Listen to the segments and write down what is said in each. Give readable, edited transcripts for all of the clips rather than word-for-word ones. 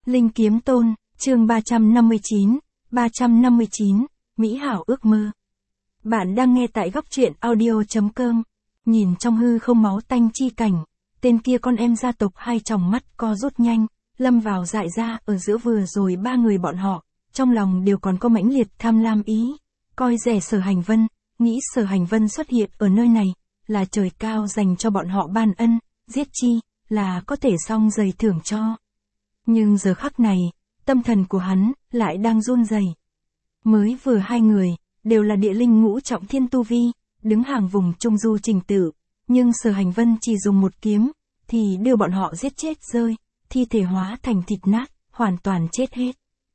Linh Kiếm Tôn, chương 359, Mỹ Hảo ước mơ. Bạn đang nghe tại góc truyện audio.com. Nhìn trong hư không máu tanh chi cảnh, tên kia con em gia tộc hai tròng mắt co rút nhanh, lâm vào dại ra ở giữa vừa rồi ba người bọn họ, trong lòng đều còn có mãnh liệt tham lam ý, coi rẻ Sở Hành Vân, nghĩ Sở Hành Vân xuất hiện ở nơi này, là trời cao dành cho bọn họ ban ân, giết chi, là có thể xong giày thưởng cho. Nhưng giờ khắc này, tâm thần của hắn lại đang run rẩy. Mới vừa hai người, đều là địa linh ngũ trọng thiên tu vi, đứng hàng vùng trung du trình tự, nhưng Sở Hành Vân chỉ dùng một kiếm, thì đưa bọn họ giết chết rơi, thi thể hóa thành thịt nát, hoàn toàn chết hết.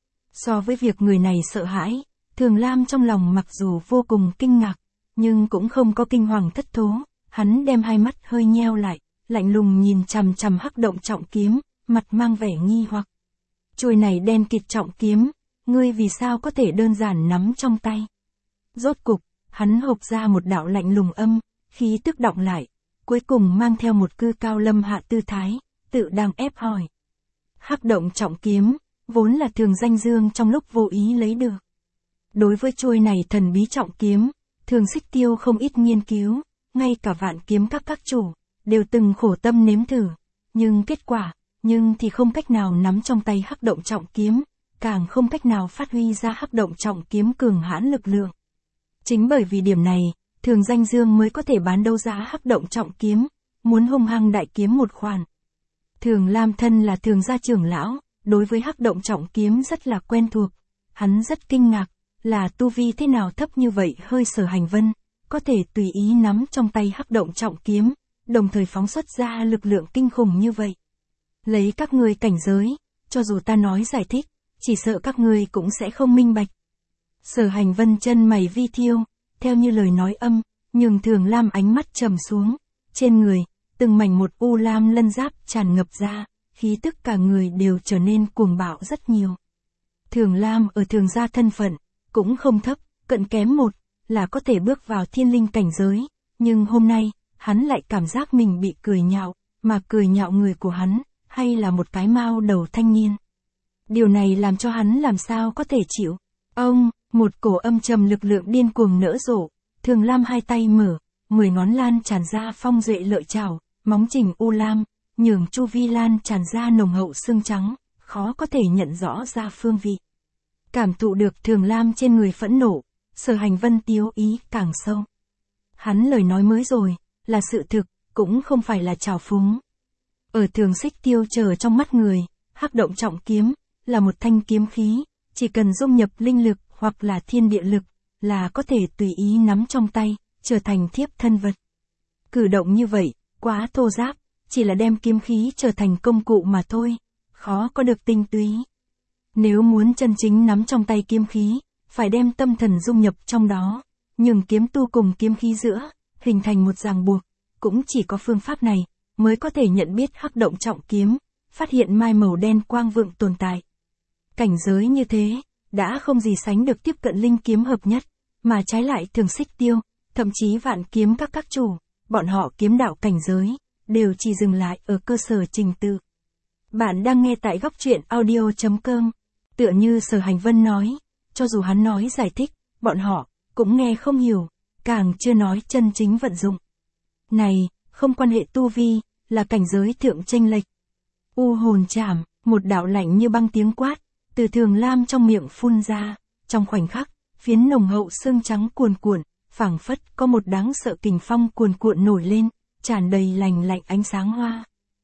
So với việc người này sợ hãi, Thường Lam trong lòng mặc dù vô cùng kinh ngạc, nhưng cũng không có kinh hoàng thất thố, hắn đem hai mắt hơi nheo lại, lạnh lùng nhìn chằm chằm hắc động trọng kiếm, mặt mang vẻ nghi hoặc. Chuôi này đen kịt trọng kiếm, ngươi vì sao có thể đơn giản nắm trong tay? Rốt cục, hắn hộc ra một đạo lạnh lùng âm, khí tức đọng lại, cuối cùng mang theo một cư cao lâm hạ tư thái, tự đang ép hỏi. Hắc động trọng kiếm, vốn là Thường Danh Dương trong lúc vô ý lấy được. Đối với chuôi này thần bí trọng kiếm, Thường Xích Tiêu không ít nghiên cứu, ngay cả Vạn Kiếm các chủ, đều từng khổ tâm nếm thử, nhưng kết quả, thì không cách nào nắm trong tay hắc động trọng kiếm, càng không cách nào phát huy ra hắc động trọng kiếm cường hãn lực lượng. Chính bởi vì điểm này, Thường Danh Dương mới có thể bán đấu giá hắc động trọng kiếm, muốn hung hăng đại kiếm một khoản. Thường Lam thân là Thường gia trưởng lão, đối với hắc động trọng kiếm rất là quen thuộc, hắn rất kinh ngạc, là tu vi thế nào thấp như vậy hơi Sở Hành Vân, có thể tùy ý nắm trong tay hắc động trọng kiếm, đồng thời phóng xuất ra lực lượng kinh khủng như vậy. Lấy các ngươi cảnh giới, cho dù ta nói giải thích, chỉ sợ các ngươi cũng sẽ không minh bạch. Sở Hành Vân chân mày vi thiêu, theo như lời nói âm, nhường Thường Lam ánh mắt trầm xuống, trên người, từng mảnh một u lam lân giáp tràn ngập ra, khí tức cả người đều trở nên cuồng bạo rất nhiều. Thường Lam ở Thường gia thân phận, cũng không thấp, cận kém một, là có thể bước vào thiên linh cảnh giới, nhưng hôm nay, hắn lại cảm giác mình bị cười nhạo, mà cười nhạo người của hắn, hay là một cái mao đầu thanh niên. Điều này làm cho hắn làm sao có thể chịu. Ông, một cổ âm trầm lực lượng điên cuồng nở rộ, Thường Lam hai tay mở, 10 ngón lan tràn ra phong duệ lợi trảo, móng chỉnh u lam, nhường chu vi lan tràn ra nồng hậu xương trắng, khó có thể nhận rõ ra phương vị. Cảm thụ được Thường Lam trên người phẫn nộ, Sở Hành Vân tiếu ý càng sâu. Hắn lời nói mới rồi, là sự thực, cũng không phải là trào phúng. Ở Thường Xích Tiêu chờ trong mắt người, hắc động trọng kiếm, là một thanh kiếm khí, chỉ cần dung nhập linh lực hoặc là thiên địa lực, là có thể tùy ý nắm trong tay, trở thành thiếp thân vật. Cử động như vậy, quá thô ráp, chỉ là đem kiếm khí trở thành công cụ mà thôi, khó có được tinh túy. Nếu muốn chân chính nắm trong tay kiếm khí, phải đem tâm thần dung nhập trong đó, nhường kiếm tu cùng kiếm khí giữa, hình thành một ràng buộc, cũng chỉ có phương pháp này, mới có thể nhận biết hắc động trọng kiếm, phát hiện mai màu đen quang vượng tồn tại. Cảnh giới như thế, đã không gì sánh được tiếp cận linh kiếm hợp nhất, mà trái lại Thường Xích Tiêu, thậm chí Vạn Kiếm các chủ, bọn họ kiếm đạo cảnh giới, đều chỉ dừng lại ở cơ sở trình tự. Bạn đang nghe tại góc truyện audio.com, tựa như Sở Hành Vân nói, cho dù hắn nói giải thích, bọn họ cũng nghe không hiểu, càng chưa nói chân chính vận dụng. Này, không quan hệ tu vi, là cảnh giới thượng chênh lệch. U hồn chảm, một đạo lạnh như băng tiếng quát, từ Thường Lam trong miệng phun ra, trong khoảnh khắc, phiến nồng hậu xương trắng cuồn cuộn, phảng phất có một đáng sợ kình phong cuồn cuộn nổi lên, tràn đầy lành lạnh ánh sáng hoa.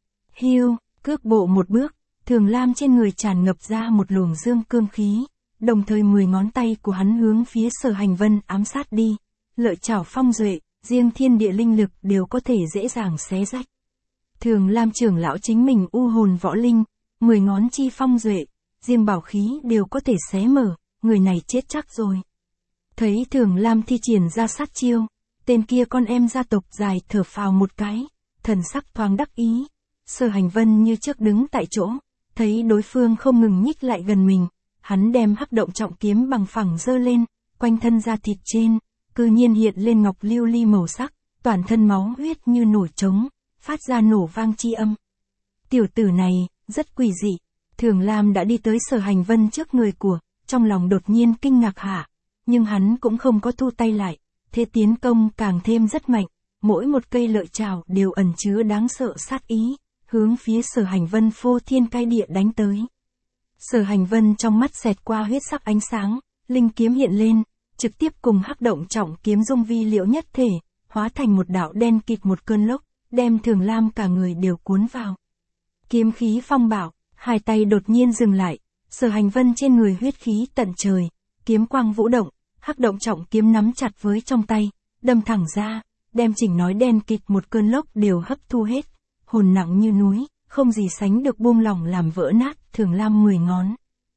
Hiu, cước bộ một bước, Thường Lam trên người tràn ngập ra một luồng dương cương khí, đồng thời 10 ngón tay của hắn hướng phía Sở Hành Vân ám sát đi, lợi trảo phong duệ, riêng thiên địa linh lực đều có thể dễ dàng xé rách. Thường Lam trưởng lão chính mình u hồn võ linh, 10 ngón chi phong duệ, riêng bảo khí đều có thể xé mở, người này chết chắc rồi. Thấy Thường Lam thi triển ra sát chiêu, tên kia con em gia tộc dài thở phào một cái, thần sắc thoáng đắc ý. Sở Hành Vân như trước đứng tại chỗ, thấy đối phương không ngừng nhích lại gần mình, hắn đem hắc động trọng kiếm bằng phẳng giơ lên, quanh thân da thịt trên, cư nhiên hiện lên ngọc lưu ly màu sắc, toàn thân máu huyết như nổi trống, phát ra nổ vang chi âm. Tiểu tử này, rất quỷ dị. Thường Lam đã đi tới Sở Hành Vân trước người của, trong lòng đột nhiên kinh ngạc hạ. Nhưng hắn cũng không có thu tay lại, thế tiến công càng thêm rất mạnh, mỗi một cây lợi trảo đều ẩn chứa đáng sợ sát ý, hướng phía Sở Hành Vân phô thiên cai địa đánh tới. Sở Hành Vân trong mắt xẹt qua huyết sắc ánh sáng, linh kiếm hiện lên, trực tiếp cùng hắc động trọng kiếm dung vi liễu nhất thể, hóa thành một đạo đen kịt một cơn lốc, đem Thường Lam cả người đều cuốn vào. Kiếm khí phong bạo, hai tay đột nhiên dừng lại, Sở Hành Vân trên người huyết khí tận trời, kiếm quang vũ động, hắc động trọng kiếm nắm chặt với trong tay, đâm thẳng ra, đem chỉnh nói đen kịt một cơn lốc đều hấp thu hết, hồn nặng như núi, không gì sánh được buông lỏng làm vỡ nát Thường Lam 10 ngón.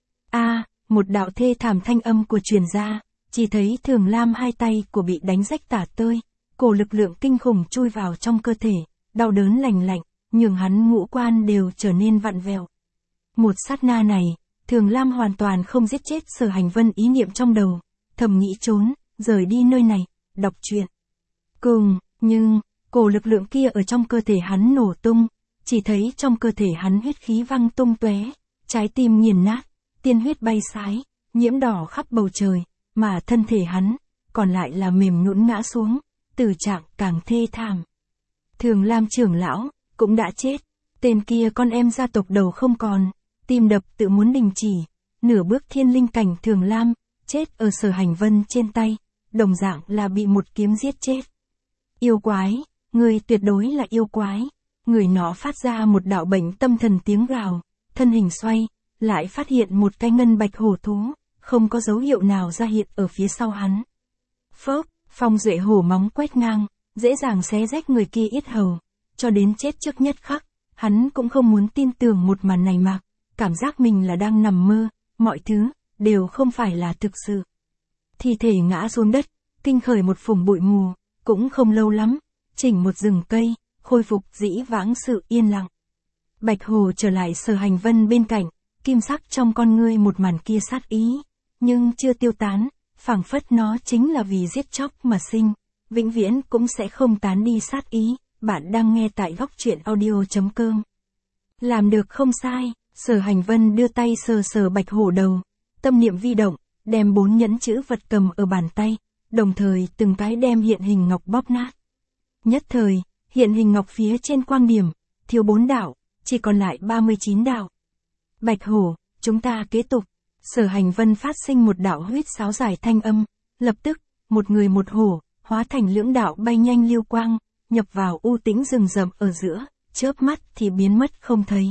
Một đạo thê thảm thanh âm của truyền ra, chỉ thấy Thường Lam hai tay của bị đánh rách tả tơi, cổ lực lượng kinh khủng chui vào trong cơ thể, đau đớn lành lạnh, nhường hắn ngũ quan đều trở nên vặn vẹo. Một sát na này, Thường Lam hoàn toàn không giết chết Sở Hành Vân ý niệm trong đầu, thầm nghĩ trốn, rời đi nơi này, đọc truyện. Nhưng, cổ lực lượng kia ở trong cơ thể hắn nổ tung, chỉ thấy trong cơ thể hắn huyết khí văng tung tóe, trái tim nghiền nát, tiên huyết bay sái, nhiễm đỏ khắp bầu trời, mà thân thể hắn, còn lại là mềm nhũn ngã xuống, tử trạng càng thê thảm. Thường Lam trưởng lão, cũng đã chết, tên kia con em gia tộc đầu không còn, tim đập tự muốn đình chỉ, nửa bước thiên linh cảnh Thường Lam, chết ở Sở Hành Vân trên tay, đồng dạng là bị một kiếm giết chết. Yêu quái, người tuyệt đối là yêu quái, người nó phát ra một đạo bệnh tâm thần tiếng gào, thân hình xoay, lại phát hiện một cái ngân bạch hổ thú, không có dấu hiệu nào ra hiện ở phía sau hắn. Phốc, phong duệ hổ móng quét ngang, dễ dàng xé rách người kia yết hầu, cho đến chết trước nhất khắc, hắn cũng không muốn tin tưởng một màn này mà, cảm giác mình là đang nằm mơ, mọi thứ, đều không phải là thực sự. Thi thể ngã xuống đất, kinh khởi một phùng bụi mù, cũng không lâu lắm, chỉnh một rừng cây, khôi phục dĩ vãng sự yên lặng. Bạch Hồ trở lại Sở Hành Vân bên cạnh, kim sắc trong con ngươi một màn kia sát ý, nhưng chưa tiêu tán, phảng phất nó chính là vì giết chóc mà sinh, vĩnh viễn cũng sẽ không tán đi sát ý. Bạn đang nghe tại góc truyện audio.com. Làm được không sai, Sở Hành Vân đưa tay sờ sờ Bạch Hổ đầu, tâm niệm vi động, đem 4 nhẫn chữ vật cầm ở bàn tay, đồng thời từng cái đem hiện hình ngọc bóp nát. Nhất thời, hiện hình ngọc phía trên quang điểm, thiếu 4 đạo, chỉ còn lại 39 đạo. Bạch Hổ, chúng ta kế tục. Sở Hành Vân phát sinh một đạo huyết sáo dài thanh âm, lập tức, một người một hổ, hóa thành lưỡng đạo bay nhanh lưu quang, nhập vào u tĩnh rừng rậm ở giữa, chớp mắt thì biến mất không thấy.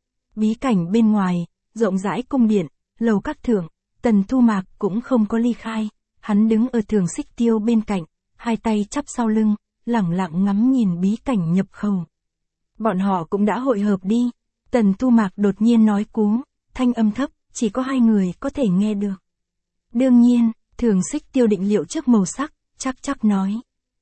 Bí cảnh bên ngoài, rộng rãi cung điện, lầu các thượng, Tần Thu Mạc cũng không có ly khai, hắn đứng ở Thường Xích Tiêu bên cạnh, hai tay chắp sau lưng, lẳng lặng ngắm nhìn bí cảnh nhập khẩu. Bọn họ cũng đã hội hợp đi. Tần Thu Mạc đột nhiên nói cú, thanh âm thấp, chỉ có 2 người có thể nghe được. Đương nhiên, Thường Xích Tiêu định liệu trước màu sắc, chắc nói.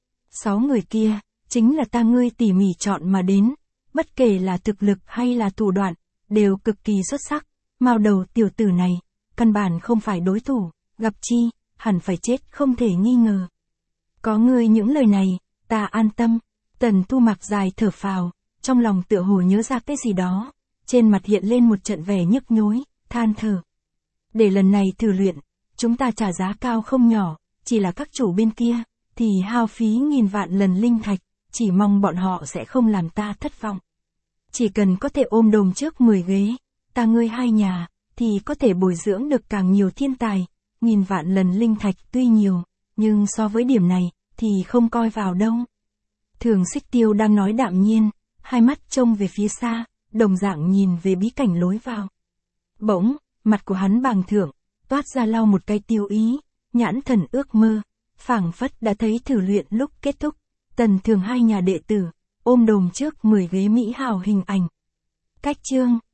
6 người kia, chính là ta ngươi tỉ mỉ chọn mà đến, bất kể là thực lực hay là thủ đoạn, đều cực kỳ xuất sắc, mao đầu tiểu tử này, căn bản không phải đối thủ, gặp chi, hẳn phải chết không thể nghi ngờ. Có ngươi những lời này, ta an tâm. Tần Thu Mạc dài thở phào, trong lòng tựa hồ nhớ ra cái gì đó, trên mặt hiện lên một trận vẻ nhức nhối, than thở. Để lần này thử luyện, chúng ta trả giá cao không nhỏ, chỉ là các chủ bên kia, thì hao phí nghìn vạn lần linh thạch, chỉ mong bọn họ sẽ không làm ta thất vọng. Chỉ cần có thể ôm đồm trước 10 ghế, ta ngươi hai nhà, thì có thể bồi dưỡng được càng nhiều thiên tài, nghìn vạn lần linh thạch tuy nhiều, nhưng so với điểm này, thì không coi vào đâu. Thường Xích Tiêu đang nói đạm nhiên, hai mắt trông về phía xa, đồng dạng nhìn về bí cảnh lối vào. Bỗng, mặt của hắn bàng thượng, toát ra lau một cái tiêu ý, nhãn thần ước mơ, phảng phất đã thấy thử luyện lúc kết thúc, Tần Thường hai nhà đệ tử, ôm đồm trước 10 ghế mỹ hào hình ảnh. Cách chương